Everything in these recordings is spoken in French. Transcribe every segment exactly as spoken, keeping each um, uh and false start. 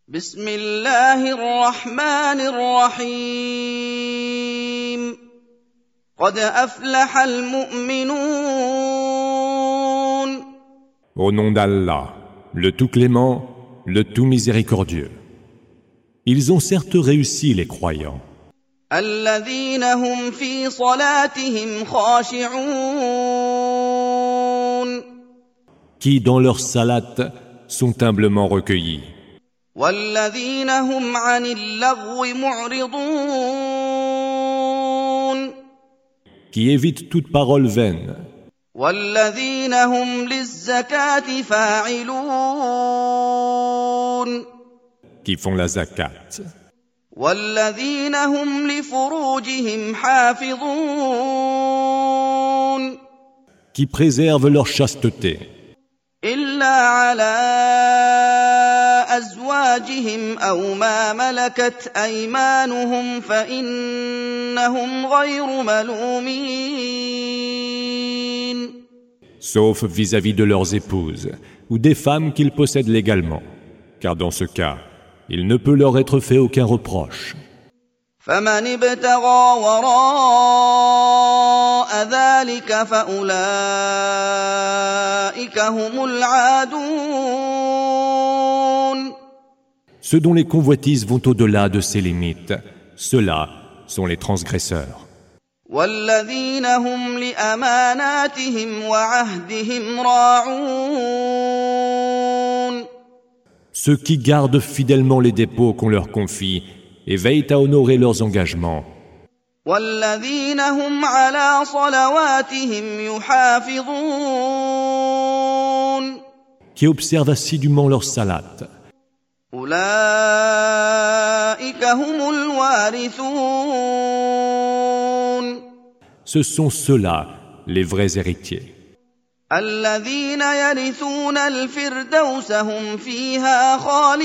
بسم الله الرحمن الرحيم قد أفلح المؤمنون. Au nom d'Allah, le tout clément, le tout miséricordieux. Ils ont certes réussi les croyants. الذين هم في صلاتهم خاشعون. Qui dans leur salat sont humblement recueillis. والذين هم عن اللغو معرضون. Qui évitent toute parole vaine. والذين هم للزكاة فاعلون. Qui font la zakat. والذين هم لفروجهم حافظون. Qui préservent leur chasteté. إلا على أزواجهم أو ما ملكت أيمانهم فإنهم غير ملومين. Sauf vis-à-vis de leurs épouses ou des femmes qu'ils possèdent légalement, car dans ce cas, il ne peut leur être fait aucun reproche. فمن ابتغى وراء ذلك فأولئك هم العادون. Ceux dont les convoitises vont au-delà de ces limites, ceux-là sont les transgresseurs. والذين هم لأماناتهم وعهدهم راعون. Ceux qui gardent fidèlement les dépôts qu'on leur confie et veillent à honorer leurs engagements. والذين هم على صلواتهم يحافظون. Qui observent assidûment leur salat. أولئك هم الوارثون. Ce sont ceux-là, les vrais héritiers. الذين يرثون الفردوس هم فيها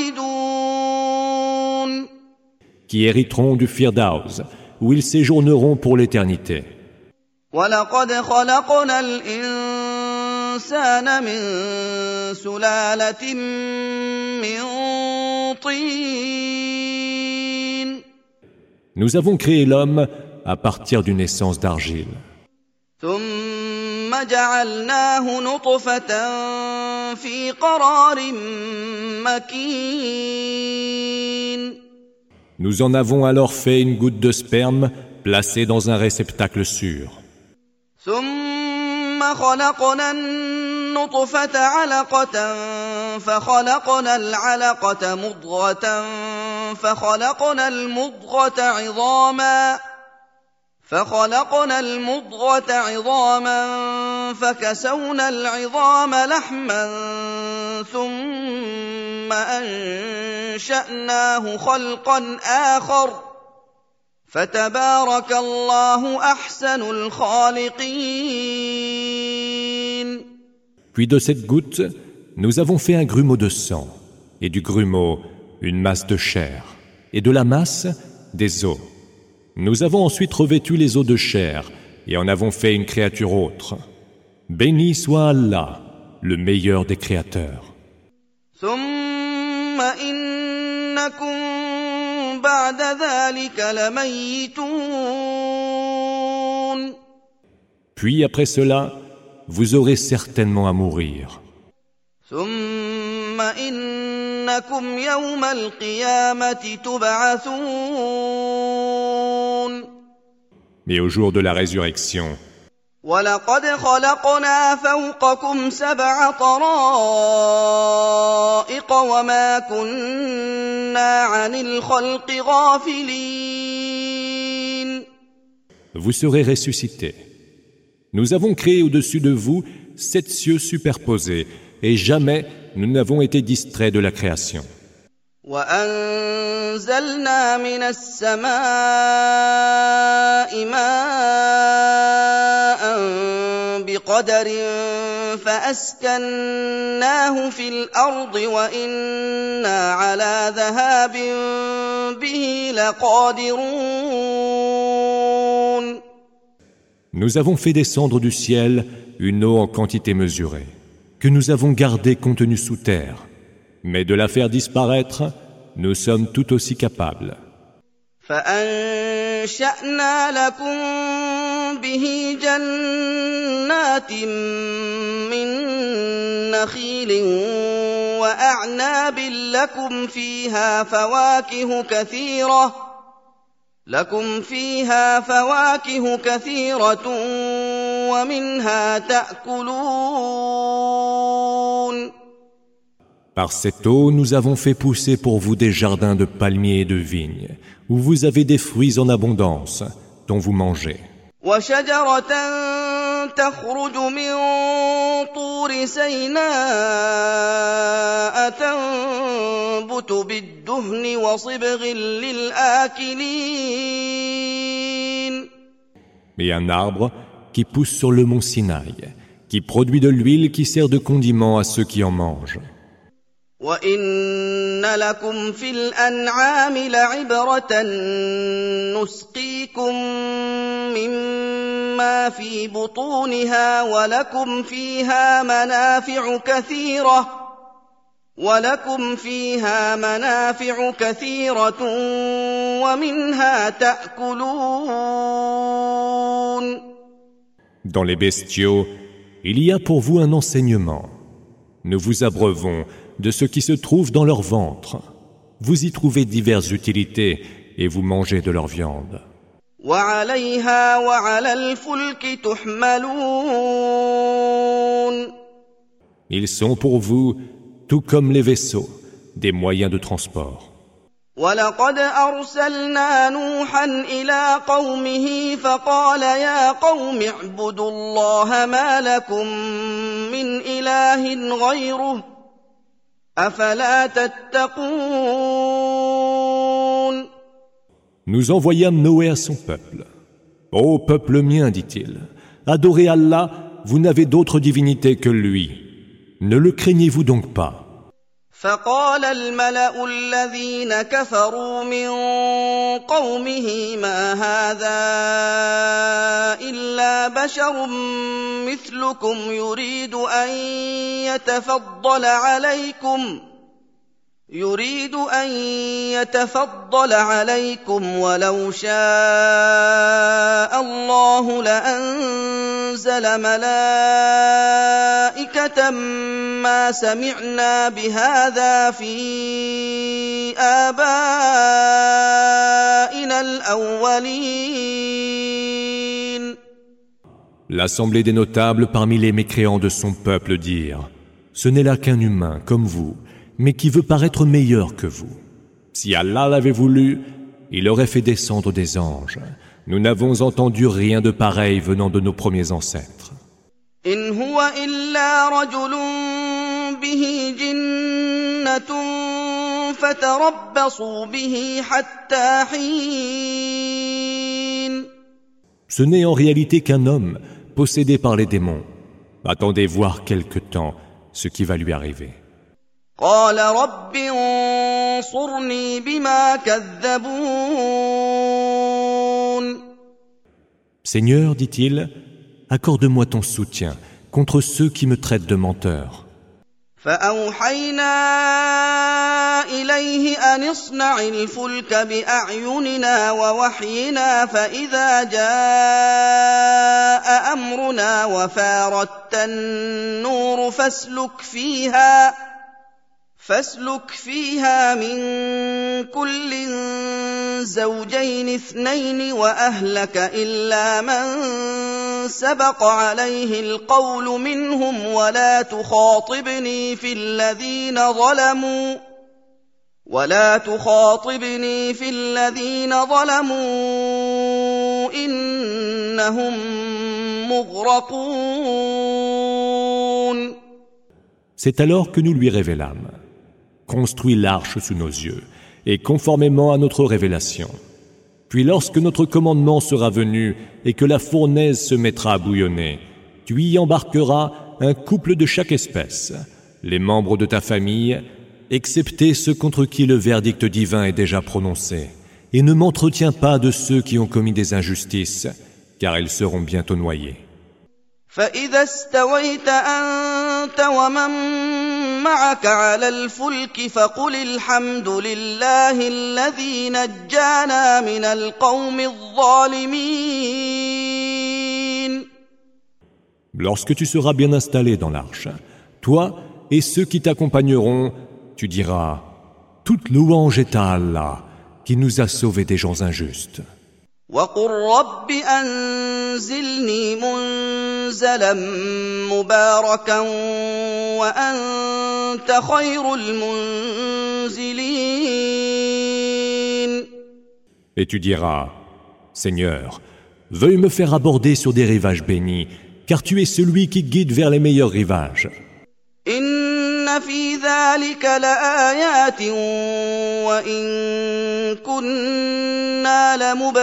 خالدون. Qui hériteront du Firdaus, où ils séjourneront pour l'éternité. ولقد خلقنا الإنسان من سلالة من طين. Nous avons créé l'homme à partir d'une essence d'argile. ثم جعلناه نطفة في قرار مكين. Nous en avons alors fait une goutte de sperme placée dans un réceptacle sûr. ثم خلقنا النطفة علقة فخلقنا العلقة مضغة فخلقنا المضغة عظاما فخلقنا المضغة عظاما فكسونا العظام لحما ثم أنشأناه خلقا آخر فتبارك الله أحسن الخالقين. Puis de cette goutte, nous avons fait un grumeau de sang, et du grumeau, une masse de chair, et de la masse, des os. Nous avons ensuite revêtu les os de chair, et en avons fait une créature autre. Béni soit Allah, le meilleur des créateurs. ثم إنكم بعد ذلك لميتون. Puis après cela, vous aurez certainement à mourir. ثم إنكم يوم القيامة تبعثون. Mais au jour de la résurrection, ولقد خلقنا فوقكم سبع طرائق وما كنا عن الخلق غافلين. vous serez ressuscités. Nous avons créé au-dessus de vous sept cieux superposés, et jamais nous n'avons été distraits de la création. وأنزلنا من السماء ماء بقدر فأسكناه في الأرض وإنا على ذهاب به لقادرون. Nous avons fait descendre du ciel une eau en quantité mesurée, que nous avons gardée contenue sous terre. Mais de la faire disparaître, nous sommes tout aussi capables. فأنشأنا لكم به جنات من نخيل وأعناب لكم فيها فواكه كثيرة لكم فيها فواكه كثيرة ومنها تأكلون. Par cette eau, nous avons fait pousser pour vous des jardins de palmiers et de vignes, où vous avez des fruits en abondance, dont vous mangez. وشجرة تخرج من طور سيناء تنبت بالدهن وصبغ للآكلين. Et un arbre qui pousse sur le mont Sinaï, qui produit de l'huile qui sert de condiment à ceux qui en mangent. وَإِنَّ لَكُمْ فِي الْأَنْعَامِ لَعِبْرَةً نُسْقِيكُم مِّمَّا فِي بُطُونِهَا وَلَكُمْ فِيهَا مَنَافِعُ كَثِيرَةٌ وَلَكُمْ فِيهَا مَنَافِعُ كَثِيرَةٌ وَمِنْهَا تَأْكُلُونَ. Dans les bestiaux, il y a pour vous un enseignement. Nous vous abreuvons de ce qui se trouve dans leur ventre. Vous y trouvez diverses utilités et vous mangez de leur viande. وَعَلَيْهَا وَعَلَى الْفُلْكِ تُحْمَلُونَ. Ils sont pour vous, tout comme les vaisseaux, des moyens de transport. وَلَقَدْ أَرْسَلْنَا نُوحًا إِلَىٰ قَوْمِهِ فَقَالَ يَا قَوْمِ اعْبُدُوا اللَّهَ مَا لَكُم مِّنْ إِلَٰهٍ غَيْرُهُ أَفَلَا تَتَّقُونَ. Nous envoyâmes Noé à son peuple. « Ô peuple mien, dit-il, adorez Allah, vous n'avez d'autre divinité que lui. Ne le craignez-vous donc pas ?» فقال الملأ الذين كفروا من قومه ما هذا إلا بشر مثلكم يريد أن يتفضل عليكم يريد أن يتفضل عليكم ولو شاء الله لأنزل ملائكة ما سمعنا بهذا في آبائنا الأولين. L'assemblée des notables parmi les mécréants de son peuple dirent « Ce n'est là qu'un humain comme vous, mais qui veut paraître meilleur que vous. Si Allah l'avait voulu, il aurait fait descendre des anges. Nous n'avons entendu rien de pareil venant de nos premiers ancêtres. » إن هو إلا رجل به جنة فتربصوا به حتى حين. Ce n'est en réalité qu'un homme possédé par les démons. Attendez voir quelque temps ce qui va lui arriver. قال رب انصرني بما كذبون. Seigneur, dit-il, accorde-moi ton soutien contre ceux qui me traitent de menteur. فأوحينا إليه أن اصنع الفلك بأعيننا ووحينا فإذا جاء أمرنا وفاردت النور فاسلك فيها فاسلك فيها من كل زوجين اثنين وأهلك إلا من سبق عليه القول منهم ولا تخاطبني في الذين ظلموا ولا تخاطبني في الذين ظلموا إنهم مغرقون. C'est alors que nous lui révélâmes. Construis l'arche sous nos yeux, et conformément à notre révélation. Puis lorsque notre commandement sera venu et que la fournaise se mettra à bouillonner, tu y embarqueras un couple de chaque espèce, les membres de ta famille, excepté ceux contre qui le verdict divin est déjà prononcé, et ne m'entretiens pas de ceux qui ont commis des injustices, car ils seront bientôt noyés. فإذا استويت أنت ومن معك على الفلك فقل الحمد لله الذي نجانا من القوم الظالمين. Lorsque tu seras bien installé dans l'arche, toi et ceux qui t'accompagneront, tu diras « Toute louange est à Allah, qui nous a sauvés des gens injustes. » وَقُلْ رَبِّ أَنزِلْنِي مُنزَلًا مُبَارَكًا وَأَنْتَ خَيْرُ الْمُنزِلِينَ. Et tu diras « Seigneur, veuille me faire aborder sur des rivages bénis, car tu es celui qui guide vers les meilleurs rivages. » إِنَّ فِي ذَلِكَ لَآيَاتٍ وَإِن كُنَّا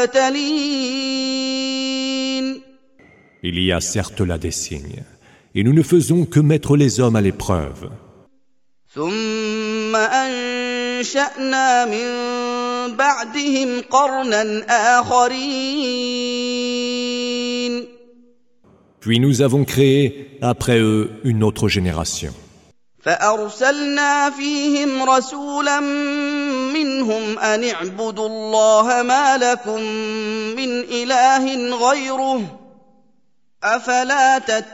لَمُبْتَلِينَ. Il y a certes là des signes, et nous ne faisons que mettre les hommes à l'épreuve. ثُمَّ أَنشَأْنَا مِن بَعْدِهِمْ قَرْنًا آخَرِينَ. Puis nous avons créé après eux une autre génération. فأرسلنا فيهم رسولا منهم أن اعبدوا الله ما لكم من إله غيره أفلا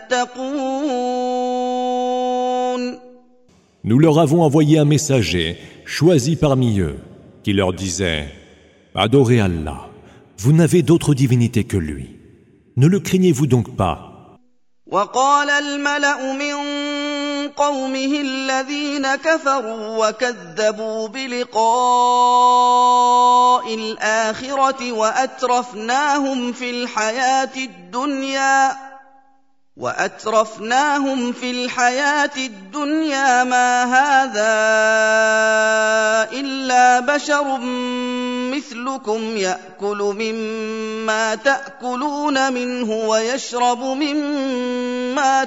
تتقون. Nous leur avons envoyé un messager, choisi parmi eux, qui leur disait « Adorez Allah, vous n'avez d'autre divinité que lui. Ne le craignez-vous donc pas ?» وقال الملأ من قومه الذين كفروا وكذبوا بلقاء الآخرة وأترفناهم في الحياة الدنيا وأترفناهم في الحياة الدنيا ما هذا إلا بشر مثلكم يأكل مما تأكلون منه ويشرب مما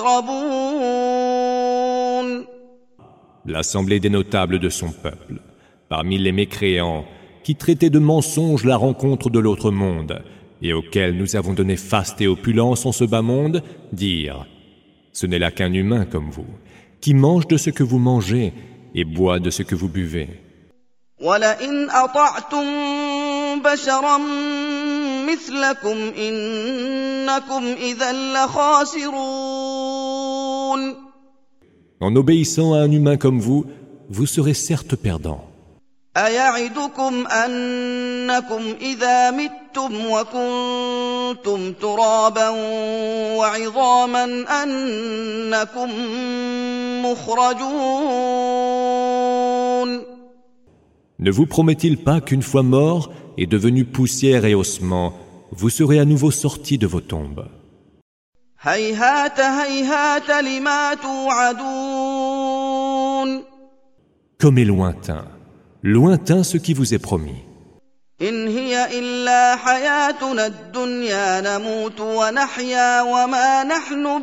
تشربون. L'assemblée des notables de son peuple, parmi les mécréants, qui traitaient de mensonges la rencontre de l'autre monde, et auxquels nous avons donné faste et opulence en ce bas monde, dire « Ce n'est là qu'un humain comme vous, qui mange de ce que vous mangez et boit de ce que vous buvez. » وَلَئِنْ أَطَعْتُمْ بَشَرًا مِثْلَكُمْ إِنَّكُمْ إِذًا لَخَاسِرُونَ. En obéissant à un humain comme vous, vous serez certes perdants. أَيَعِدُكُمْ أَنَّكُمْ إِذَا مِتُّمْ وَكُنْتُمْ تُرَابًا وَعِظَامًا أَنَّكُمْ مُخْرَجُونَ. Ne vous promet-il pas qu'une fois mort et devenu poussière et ossements, vous serez à nouveau sortis de vos tombes? هَيْهَاتَ هَيْهَاتَ لِمَا تُوعَدُونَ. Comme est lointain, lointain ce qui vous est promis. إِنْ هِيَ إِلَّا حَيَاتُنَا الدُّنْيَا نَمُوتُ وَنَحْيَا وَمَا نَحْنُ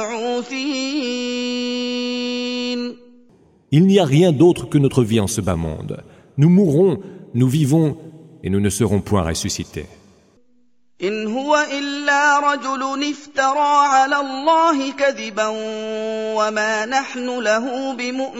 بِمَبْعُوثِينَ. Il n'y a rien d'autre que notre vie en ce bas monde. Nous mourrons, nous vivons, et nous ne serons point ressuscités. إِنْ هُوَ إِلَّا رَجُلٌ افْتَرَى عَلَى اللَّهِ كَذِبًا وَمَا نَحْنُ لَهُ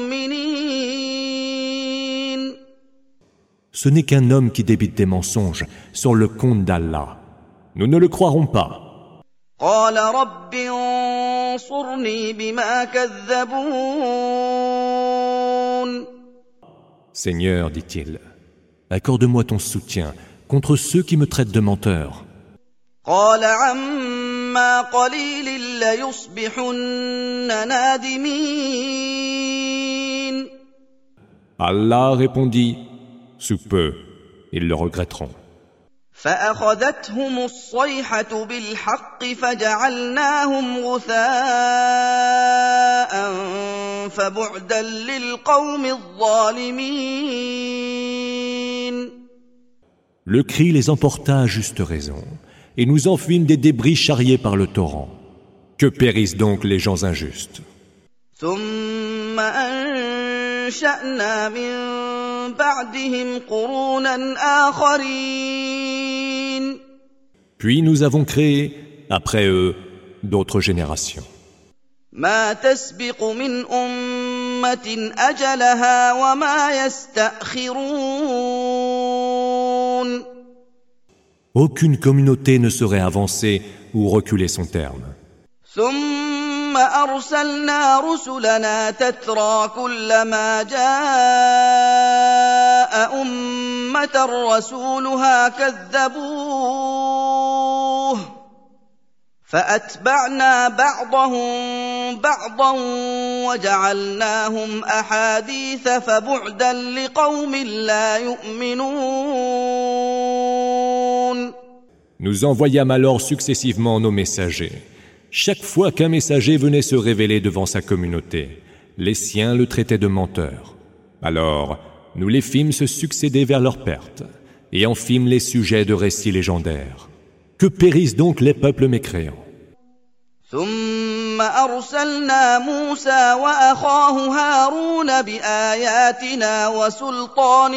بِمُؤْمِنِينَ. Ce n'est qu'un homme qui débite des mensonges sur le compte d'Allah. Nous ne le croirons pas. قَالَ رَبِّ انصُرْنِي بِمَا كَذَّبُونَ. Seigneur, dit-il, accorde-moi ton soutien contre ceux qui me traitent de menteur. قَالَ عَمَّا قَلِيلٍ لَيُصْبِحُنَّ نَادِمِينَ. Allah répondit, sous peu, ils le regretteront. فأخذتهم الصيحة بالحق فجعلناهم غثاء فبعدا للقوم الظالمين. Le cri les emporta à juste raison, et nous en fîmes des débris charriés par le torrent. Que périssent donc les gens injustes. ثم أنشأنا من بعدهم قرونا آخرين. Puis nous avons créé, après eux, d'autres générations. ما تسبق من أمة أمة أجلها وما يستأخرون. Aucune communauté ne saurait avancer ou reculer son terme. ثم أرسلنا رسلنا تترى كلما جاء أمة رسولها كذبوه فأتبعنا بعضهم بعضا وجعلناهم أحاديث فبعدا لقوم لا يؤمنون. Nous envoyâmes alors successivement nos messagers. Chaque fois qu'un messager venait se révéler devant sa communauté, les siens le traitaient de menteur. Alors, nous les fîmes se succéder vers leur perte, et en fîmes les sujets de récits légendaires. Que périssent donc les peuples mécréants. ثم أرسلنا موسى وأخاه هارون بآياتنا وسلطان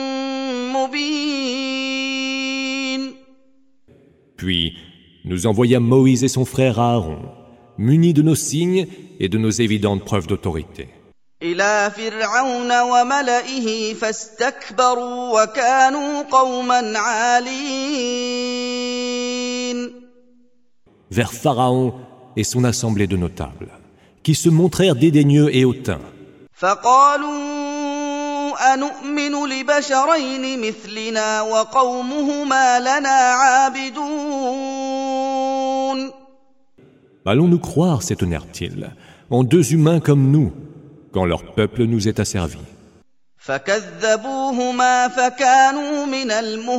مبين. Puis, nous envoyâmes Moïse et son frère Aaron, munis de nos signes et de nos évidentes preuves d'autorité. إلى فرعون وملئه فاستكبروا وكانوا قوما عالين. Vers Pharaon et son assemblée de notables, qui se montrèrent dédaigneux et hautains. فقالوا أنؤمن لبشرين مثلنا وقومهما لنا عابدون. Allons-nous croire, s'étonnèrent-ils, en deux humains comme nous, quand leur peuple nous est asservi. فكذبوهما فكانوا من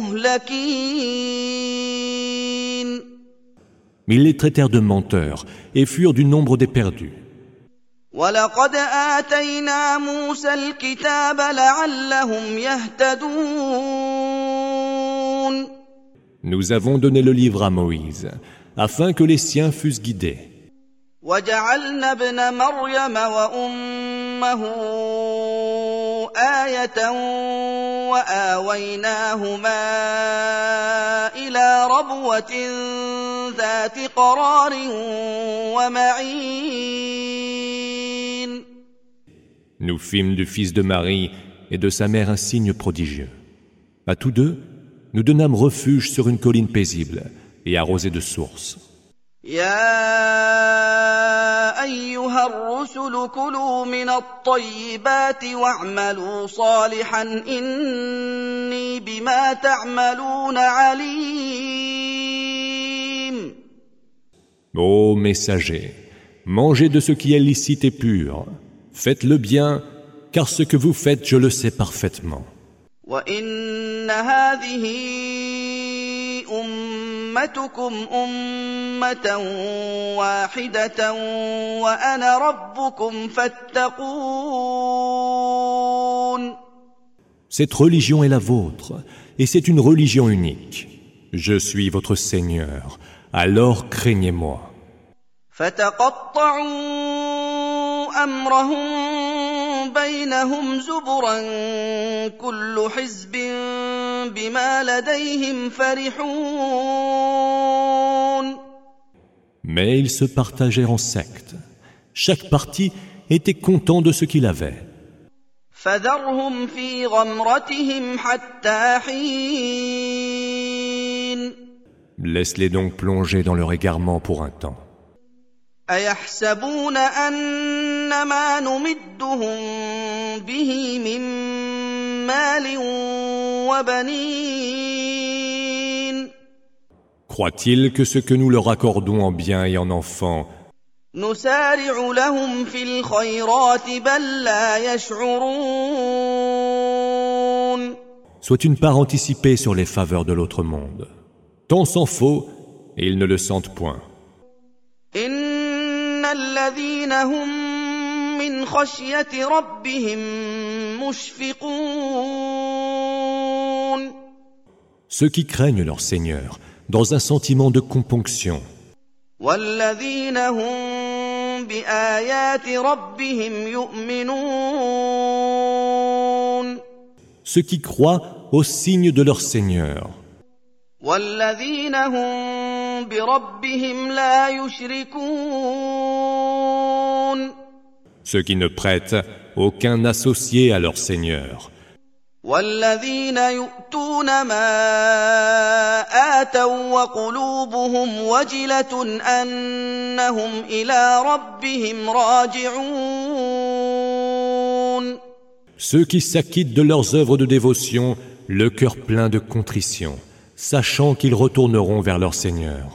المهلكين. Ils les traitèrent de menteurs et furent du nombre des perdus. وَلَقَدْ آتَيْنَا مُوسَى الْكِتَابَ لَعَلَّهُمْ يَهْتَدُونَ. Nous avons donné le livre à Moïse, afin que les siens fussent guidés. وَجَعَلْنَا ابْنَ مَرْيَمَ وَأُمَّهُ آيَةً وَآوَيْنَاهُمَا إِلَى رَبْوَةٍ ذَاتِ قَرَارٍ وَمَعِينٍ. Nous fîmes du fils de Marie et de sa mère un signe prodigieux. À tous deux, nous donnâmes refuge sur une colline paisible et arrosée de sources. يا أيها الرسل كلوا من الطيبات واعملوا صالحا إني بما تعملون عليم. Ô messagers, mangez de ce qui est licite et pur. Faites le bien, car ce que vous faites, je le sais parfaitement. وإن هذه أمتكم أمة واحدة وأنا ربكم فاتقون. Cette religion est la vôtre, et c'est une religion unique. Je suis votre Seigneur, alors craignez-moi. فتقطعوا أمرهم بينهم زبرا كل حزب بما لديهم فرحون. Mais ils se partagèrent en sectes. Chaque parti était content de ce qu'il avait. فذرهم في غمرتهم حتى حين. Laisse-les donc plonger dans leur égarement pour un temps. أيحسبون أن ما نمدهم به من مال وبنين. Croient-ils que ce que nous leur accordons en biens et en enfants, نسارع لهم في الخيرات بل لا يشعرون. soit une part anticipée sur les faveurs de l'autre monde? Tant s'en faut, et ils ne le sentent point. إن الذين هم من خشية ربهم مشفقون. Ceux qui craignent leur Seigneur, dans un sentiment de componction. والذين هم بآيات ربهم يؤمنون. Ceux qui croient aux signes de leur Seigneur. والذين هم بربهم لا يشركون. ceux qui ne prêtent aucun associé à leur Seigneur. والذين يؤتون ما آتوا وقلوبهم وجلة أنهم إلى ربهم راجعون. Ceux qui s'acquittent de leurs œuvres de dévotion, le cœur plein de contrition, sachant qu'ils retourneront vers leur Seigneur.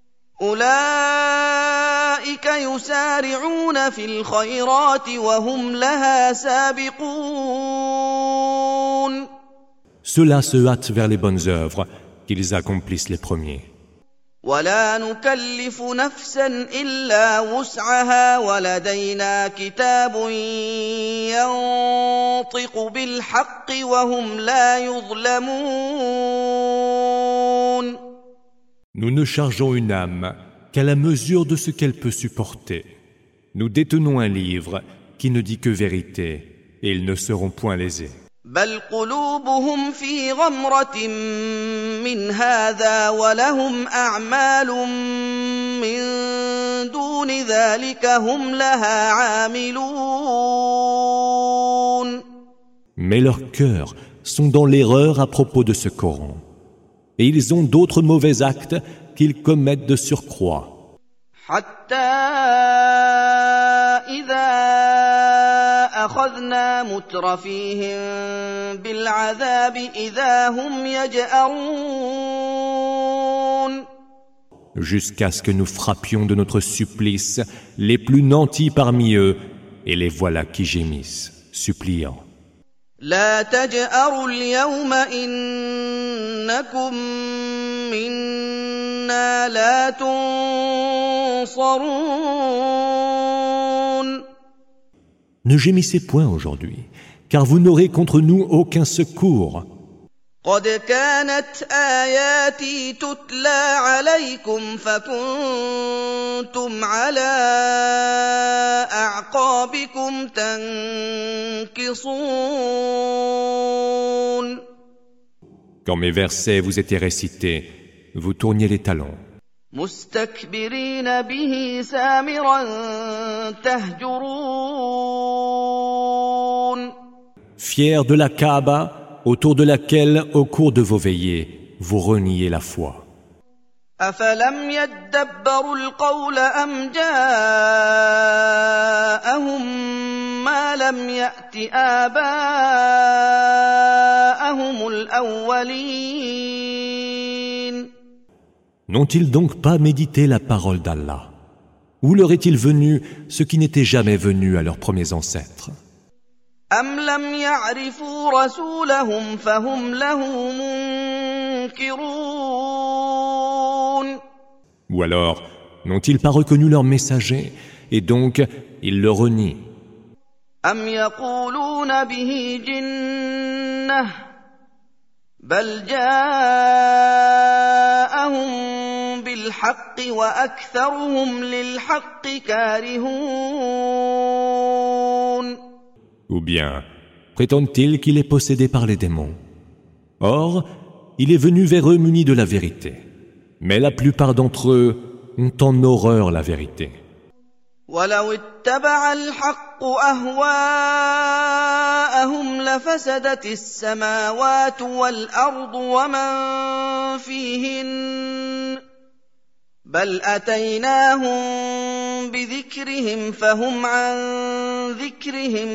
أولئك يسارعون في الخيرات وهم لها سابقون. Ceux-là se hâtent vers les bonnes œuvres, qu'ils accomplissent les premiers. ولا نكلف نفسا إلا وسعها ولدينا كتاب ينطق بالحق وهم لا يظلمون. Nous ne chargeons une âme qu'à la mesure de ce qu'elle peut supporter. Nous détenons un livre qui ne dit que vérité, et ils ne seront point lésés. بل قلوبهم في غمرة من هذا ولهم أعمال من دون ذلك هم لها عاملون. Mais leurs cœurs sont dans l'erreur à propos de ce Coran. Et ils ont d'autres mauvais actes qu'ils commettent de surcroît. حتى إذا أخذنا مترفيهم بالعذاب إذا هم يجأرون. Jusqu'à ce que nous frappions de notre supplice les plus nantis parmi eux, et les voilà qui gémissent, suppliant. لا تجأروا اليوم إنكم منا لا تنصرون. Ne gémissez point aujourd'hui, car vous n'aurez contre nous aucun secours. قد كانت آياتي تتلى عليكم فكنتم على أعقابكم تنكصون. Quand mes versets vous étaient récités, vous tourniez les talons. مستكبرين به سامرا تهجرون. Fiers de la Kaaba, autour de laquelle, au cours de vos veillées, vous reniez la foi. أفلم يدبروا القول أم جاءهم ما لم يأت آباءهم الأولين. N'ont-ils donc pas médité la parole d'Allah? Où leur est-il venu ce qui n'était jamais venu à leurs premiers ancêtres? أم لم يعرفوا رسولهم فهم له منكرون. Ou alors, n'ont-ils pas reconnu leur messager, et donc ils le renient? أم يقولون به جنة بل جاءهم بالحق وأكثرهم للحق كارهون. Ou bien, prétendent-ils qu'il est possédé par les démons? Or, il est venu vers eux muni de la vérité. Mais la plupart d'entre eux ont en horreur la vérité. ولو اتبع الحق أهواءهم لفسدت السماوات والأرض ومن فيهن بل أتيناهم بذكرهم فهم عن ذكرهم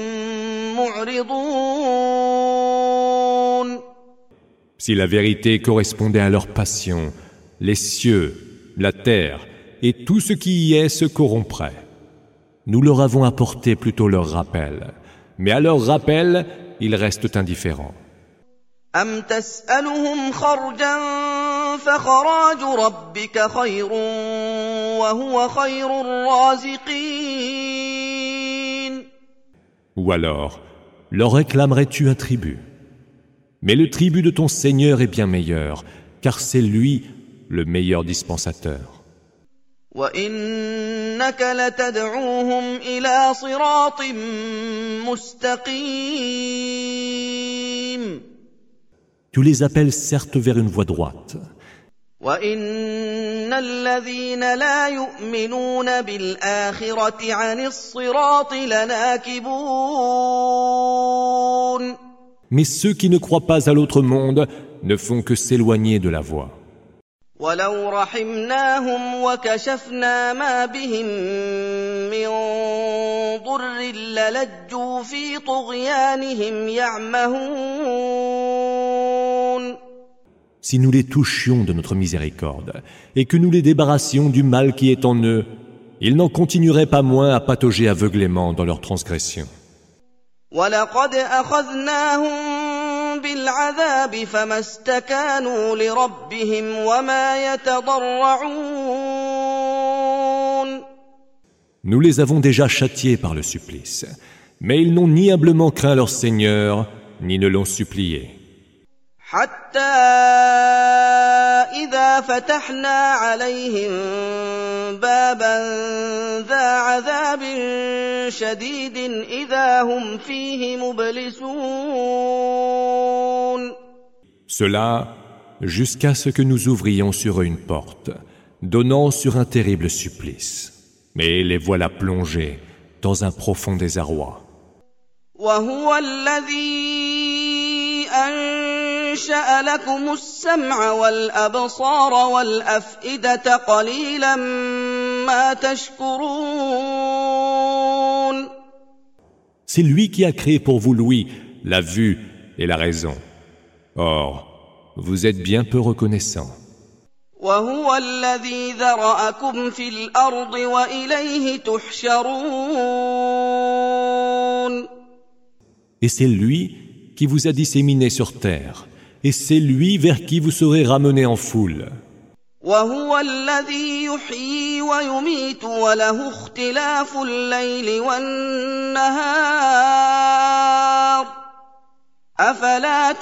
معرضون. Si la vérité correspondait à leur passion, les cieux, la terre et tout ce qui y est se corrompraient. Nous leur avons apporté plutôt leur rappel, mais à leur rappel, ils restent indifférents. أم تسألهم خرجا فخراج ربك خير وهو خير الرازقين. Ou alors, leur réclamerais-tu un tribut? Mais le tribut de ton Seigneur est bien meilleur, car c'est lui le meilleur dispensateur. وإنك لتدعوهم إلى صراط مستقيم. Tu les appelles certes vers une voie droite. وَإِنَّ الَّذِينَ لَا يُؤْمِنُونَ بِالْآخِرَةِ عَنِ الصِّرَاطِ لَنَاكِبُونَ. Mais ceux qui ne croient pas à l'autre monde ne font que s'éloigner de la voie. وَلَوْ رَحِمْنَاهُمْ وَكَشَفْنَا مَا بِهِم مِّن ضُرٍّ لَّلَجُّوا فِي طُغْيَانِهِمْ يَعْمَهُونَ. Si nous les touchions de notre miséricorde et que nous les débarrassions du mal qui est en eux, ils n'en continueraient pas moins à patauger aveuglément dans leurs transgressions. وَلَقَدْ أَخَذْنَاهُم بِالْعَذَابِ فَمَا اسْتَكَانُوا لِرَبِّهِمْ وَمَا يَتَضَرَّعُونَ. Nous les avons déjà châtiés par le supplice, mais ils n'ont ni humblement craint leur Seigneur, ni ne l'ont supplié. حتى إذا فتحنا عليهم بابا ذا عذاب شديد إذا هم فيه مبلسون. Cela jusqu'à ce que nous ouvrions sur eux une porte, donnant sur un terrible supplice. Mais les voilà plongés dans un profond désarroi. وهو الذي أنشأ لكم السمع والأبصار والأفئدة قليلا ما تشكرون. C'est lui qui a créé pour vous l'ouïe, la vue et la raison. Or, vous êtes bien peu reconnaissants. وهو الذي ذرأكم في الأرض وإليه تحشرون. Et c'est lui qui vous a disséminé sur terre, et c'est lui vers qui vous serez ramenés en foule. وهو الذي يحيي ويميت وله اختلاف الليل والنهار أفلا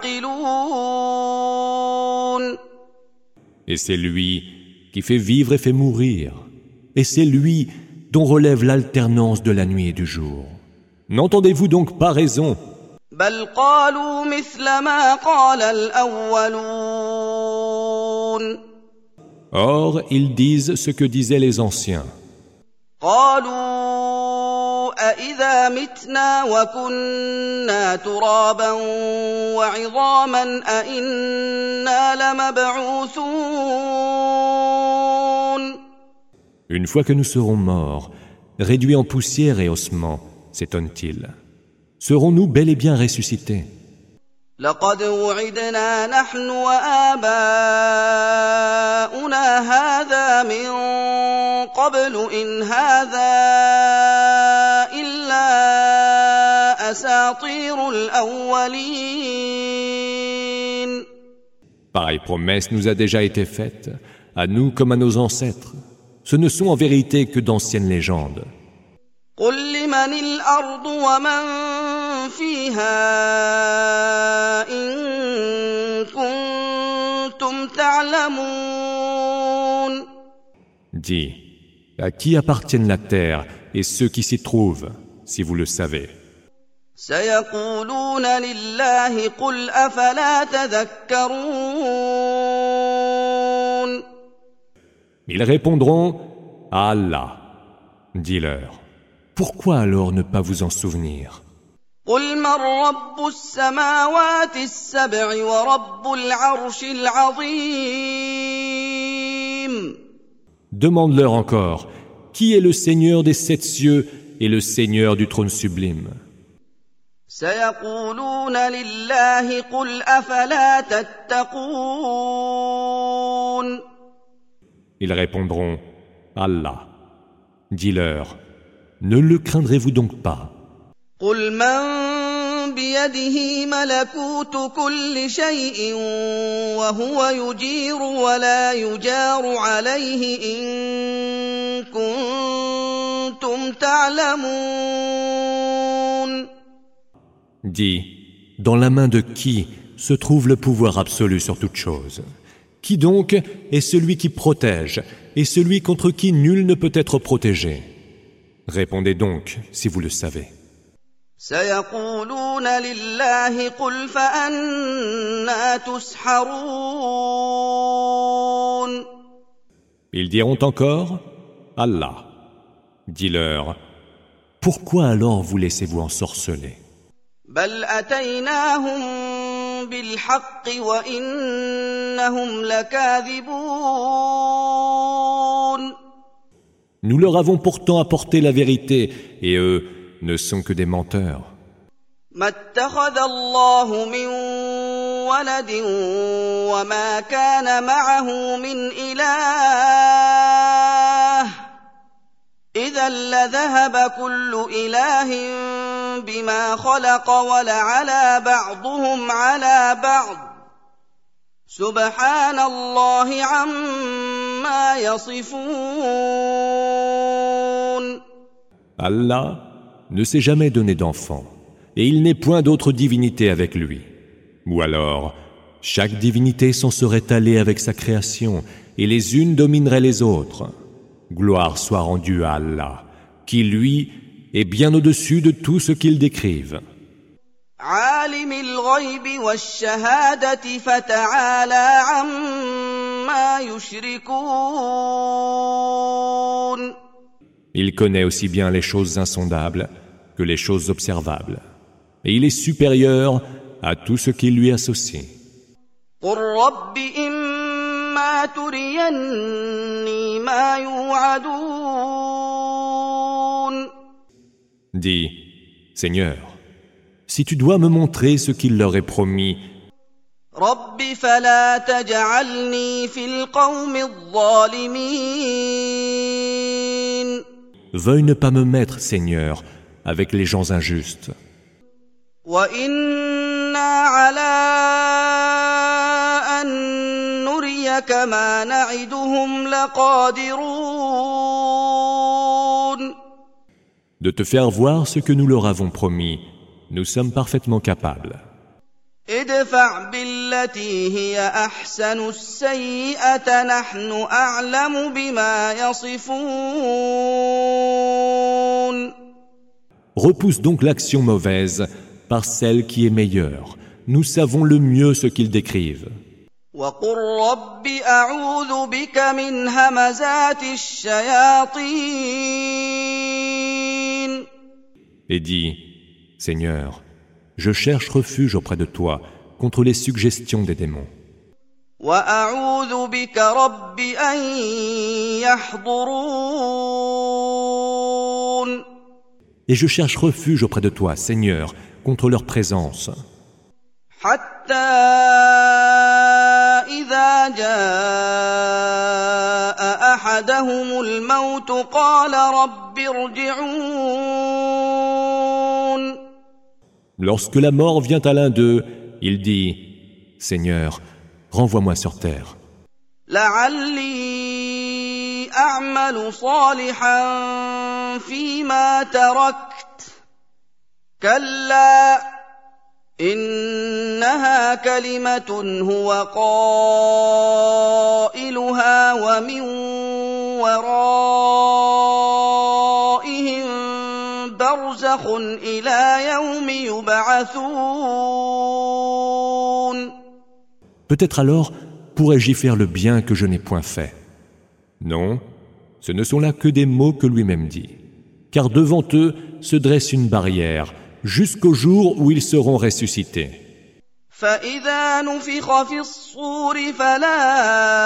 تعقلون. Et c'est lui qui fait vivre et fait mourir, et c'est lui dont relève l'alternance de la nuit et du jour. N'entendez-vous donc pas raison? بل قالوا مثل ما قال الأولون. Or, ils disent ce que disaient les anciens. قالوا أإذا متنا وكنا ترابا وعظاما أإنا لمبعوثون. Une fois que nous serons morts, réduits en poussière et ossements, s'étonne-t-il, serons-nous bel et bien ressuscités? لقد وعدنا نحن وآباؤنا هذا من قبل إن هذا إلا أساطير الأولين. Pareille promesse nous a déjà été faite, à nous comme à nos ancêtres. Ce ne sont en vérité que d'anciennes légendes. قل لمن الأرض ومن فيها إن كنتم تعلمون. Dis, à qui appartiennent la terre et ceux qui s'y trouvent, si vous le savez? سيقولون لله قل أفلا تذكرون. Ils répondront à Allah. Dis-leur, pourquoi alors ne pas vous en souvenir? قل من رب السماوات السبع ورب العرش العظيم. Demande-leur encore, qui est le Seigneur des sept cieux et le Seigneur du trône sublime? سيقولون لله قل أفلا تتقون. Ils répondront, Allah. Dis-leur, ne le craindrez-vous donc pas? قل من بيده ملكوت كل شيء وهو يجير ولا يجار عليه إن كنتم تعلمون. Dis, dans la main de qui se trouve le pouvoir absolu sur toute chose? Qui donc est celui qui protège et celui contre qui nul ne peut être protégé? Répondez donc, si vous le savez. سيقولون لله قل فأنى تسحرون. Ils diront encore « Allah ». Dis-leur « Pourquoi alors vous laissez-vous ensorceler ?» بل أتيناهم بالحق وإنهم لكاذبون. Nous leur avons pourtant apporté la vérité, et eux ne sont que des menteurs. ما اتخذ الله من ولد وما كان معه من إله إذا لذهب كل إله بما خلق ولعلى بعضهم على بعض سبحان الله عما يصفون. Allah ne s'est jamais donné d'enfant, et il n'est point d'autre divinité avec lui. Ou alors, chaque divinité s'en serait allée avec sa création, et les unes domineraient les autres. Gloire soit rendue à Allah, qui, lui, est bien au-dessus de tout ce qu'ils décrivent. عالم الغيب والشهادة فتعالى عما يشركون. Il connaît aussi bien les choses insondables que les choses observables, et il est supérieur à tout ce qui lui associe. قل رب إما تريني ما يوعدون. Dis, Seigneur, si tu dois me montrer ce qu'il leur est promis, رب فلا تجعلني في القوم الظالمين. veuille ne pas me mettre, Seigneur, avec les gens injustes. وإنا على أن نريك ما نعدهم لقادرون. De te faire voir ce que nous leur avons promis, nous sommes parfaitement capables. ادفع بالتي هي أحسن السيئة نحن أعلم بما يصفون. Repousse donc l'action mauvaise par celle qui est meilleure. Nous savons le mieux ce qu'ils décrivent. وقل رب أعوذ بك من همزات الشياطين. Et dis, Seigneur, je cherche refuge auprès de toi contre les suggestions des démons. وأعوذ بك رب أن يحضرون. Et je cherche refuge auprès de toi, Seigneur, contre leur présence. حتى إذا جاء أحدهم الموت قال رب ارجعون. Lorsque la mort vient à l'un d'eux, il dit, Seigneur, renvoie-moi sur terre. لعلي أعمل صالحا فيما تركت كلا إنها كلمة هو قائلها ومن ورائهم برزخ إلى يوم يبعثون. Peut-être alors pourrais-je y faire le bien que je n'ai point fait. Non, ce ne sont là que des mots que lui-même dit. Car devant eux se dresse une barrière, jusqu'au jour où ils seront ressuscités. فإذا نفخ في الصور فلا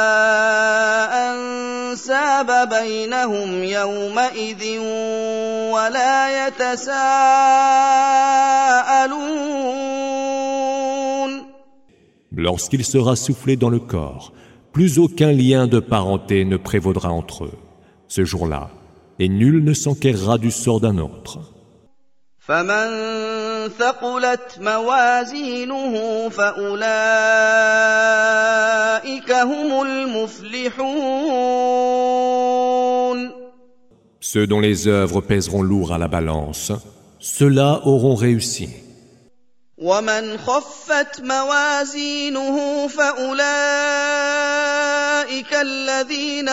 أنساب بينهم يومئذ ولا يتساءلون. Lorsqu'il sera soufflé dans le corps, plus aucun lien de parenté ne prévaudra entre eux, ce jour-là, et nul ne s'enquérera du sort d'un autre. فمن ثقلت موازينه فأولئك هم المفلحون. Ceux dont les œuvres pèseront lourd à la balance, ceux-là auront réussi. ومن خفت موازينه فأولئك الذين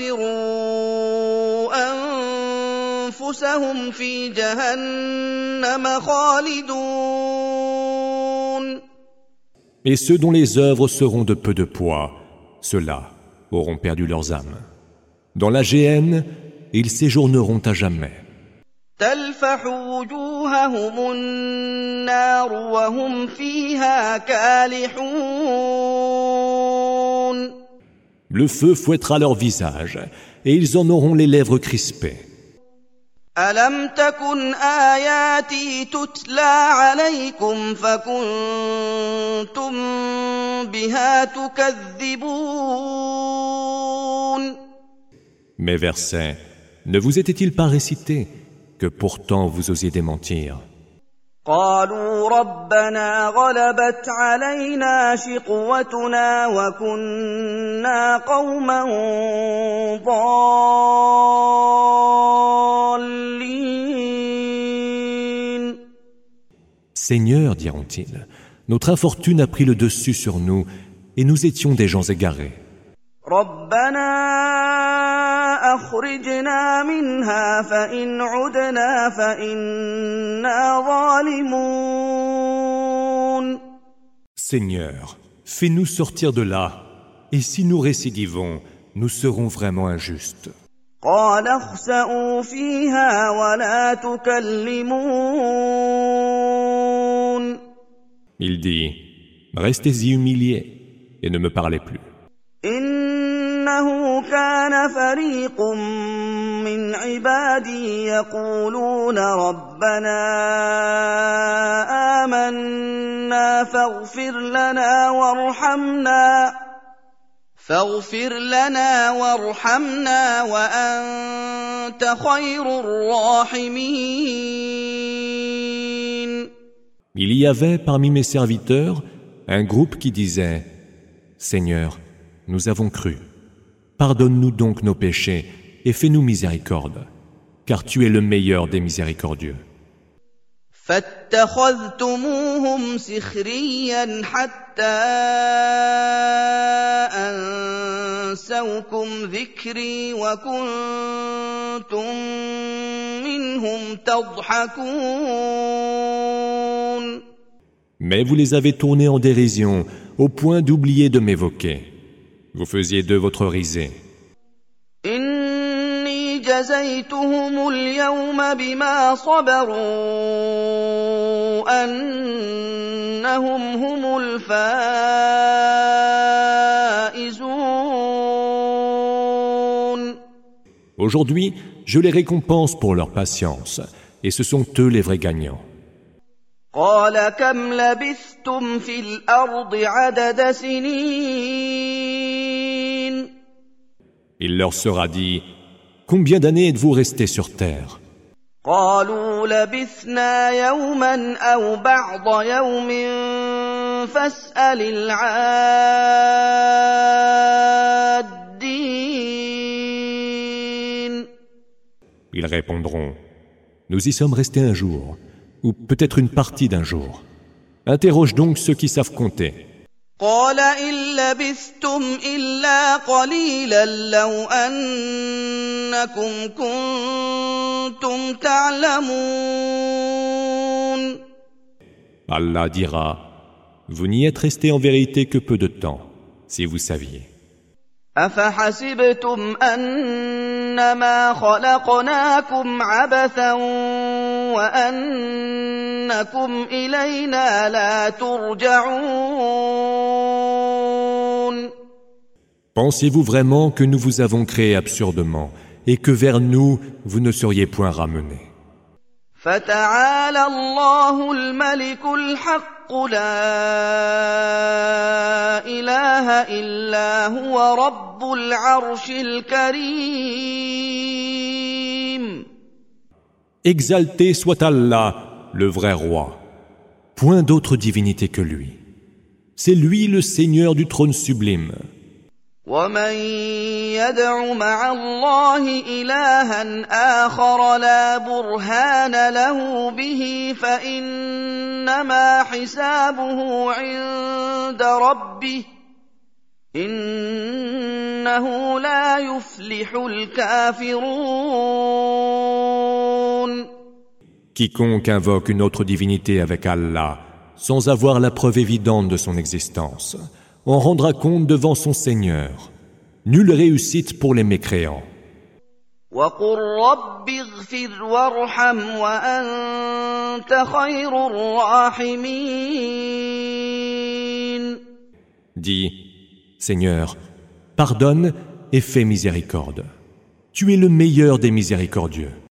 خسروا أنفسهم في جهنم خالدون. Et ceux dont les œuvres seront de peu de poids, ceux-là auront perdu leurs âmes. Dans la géhenne, ils séjourneront à jamais. تلفح وجوههم النار وهم فيها كالحون. Le feu fouettera leur visage, et ils en auront les lèvres crispées. ألم تكن آياتي تتلى عليكم فكنتم بها تكذبون. Mes versets ne vous étaient-ils pas récités, que pourtant vous osiez démentir? قالوا ربنا غلبت علينا شقوتنا وكنا قوما ضالين. Seigneur, diront-ils, notre infortune a pris le dessus sur nous et nous étions des gens égarés. ربنا أخرجنا منها فإن عدنا فإنا ظالمون. Seigneur, fais-nous sortir de là, et si nous récidivons, nous serons vraiment injustes. قال اخسئوا فيها ولا تكلمون. Il dit, restez-y humiliés et ne me parlez plus. إنه كان فريق من عبادي يقولون ربنا آمنا فاغفر لنا وارحمنا فاغفر لنا وارحمنا وأنت خير الراحمين. Il y avait parmi mes serviteurs un groupe qui disait, Seigneur, nous avons cru. Pardonne-nous donc nos péchés et fais-nous miséricorde, car tu es le meilleur des miséricordieux. فاتخذتموهم سخريا حتى أنسوكم ذكري وكنتم منهم تضحكون. Mais vous les avez tournés en dérision, au point d'oublier de m'évoquer. Vous faisiez d'eux votre risée. إني جزيتهم اليوم بما صبروا أنهم هم الفائزون. Aujourd'hui, je les récompense pour leur patience, et ce sont eux les vrais gagnants. قال كم لبثتم في الأرض عدد سنين. Il leur sera dit, combien d'années êtes-vous restés sur terre? قالوا لبثنا يوما أو بعض يوم فاسأل العادين. Ils répondront, nous y sommes restés un jour, ou peut-être une partie d'un jour. Interroge donc ceux qui savent compter. قال إن لبثتم إلا قليلا لو أنكم كنتم تعلمون. Allah dira, vous n'y êtes restés en vérité que peu de temps, si vous saviez. أفحسبتم أنما خلقناكم عبثا وأنكم إلينا لا ترجعون. Pensez-vous vraiment que nous vous avons créé absurdement et que vers nous vous ne seriez point ramenés? فتعالى الله الملك الحق لا إله إلا هو رب العرش الكريم. Exalté soit Allah, le vrai roi. Point d'autre divinité que lui. C'est lui le Seigneur du trône sublime. ومن يدع مع الله إلها آخر لا برهان له به فإنما حسابه عند ربه إنه لا يفلح الكافرون. Quiconque invoque une autre divinité avec Allah, sans avoir la preuve évidente de son existence, en rendra compte devant son Seigneur. Nulle réussite pour les mécréants. وقل رب اغفر وارحم وأنت خير الراحمين. Dis, Seigneur, pardonne et fais miséricorde. Tu es le meilleur des miséricordieux.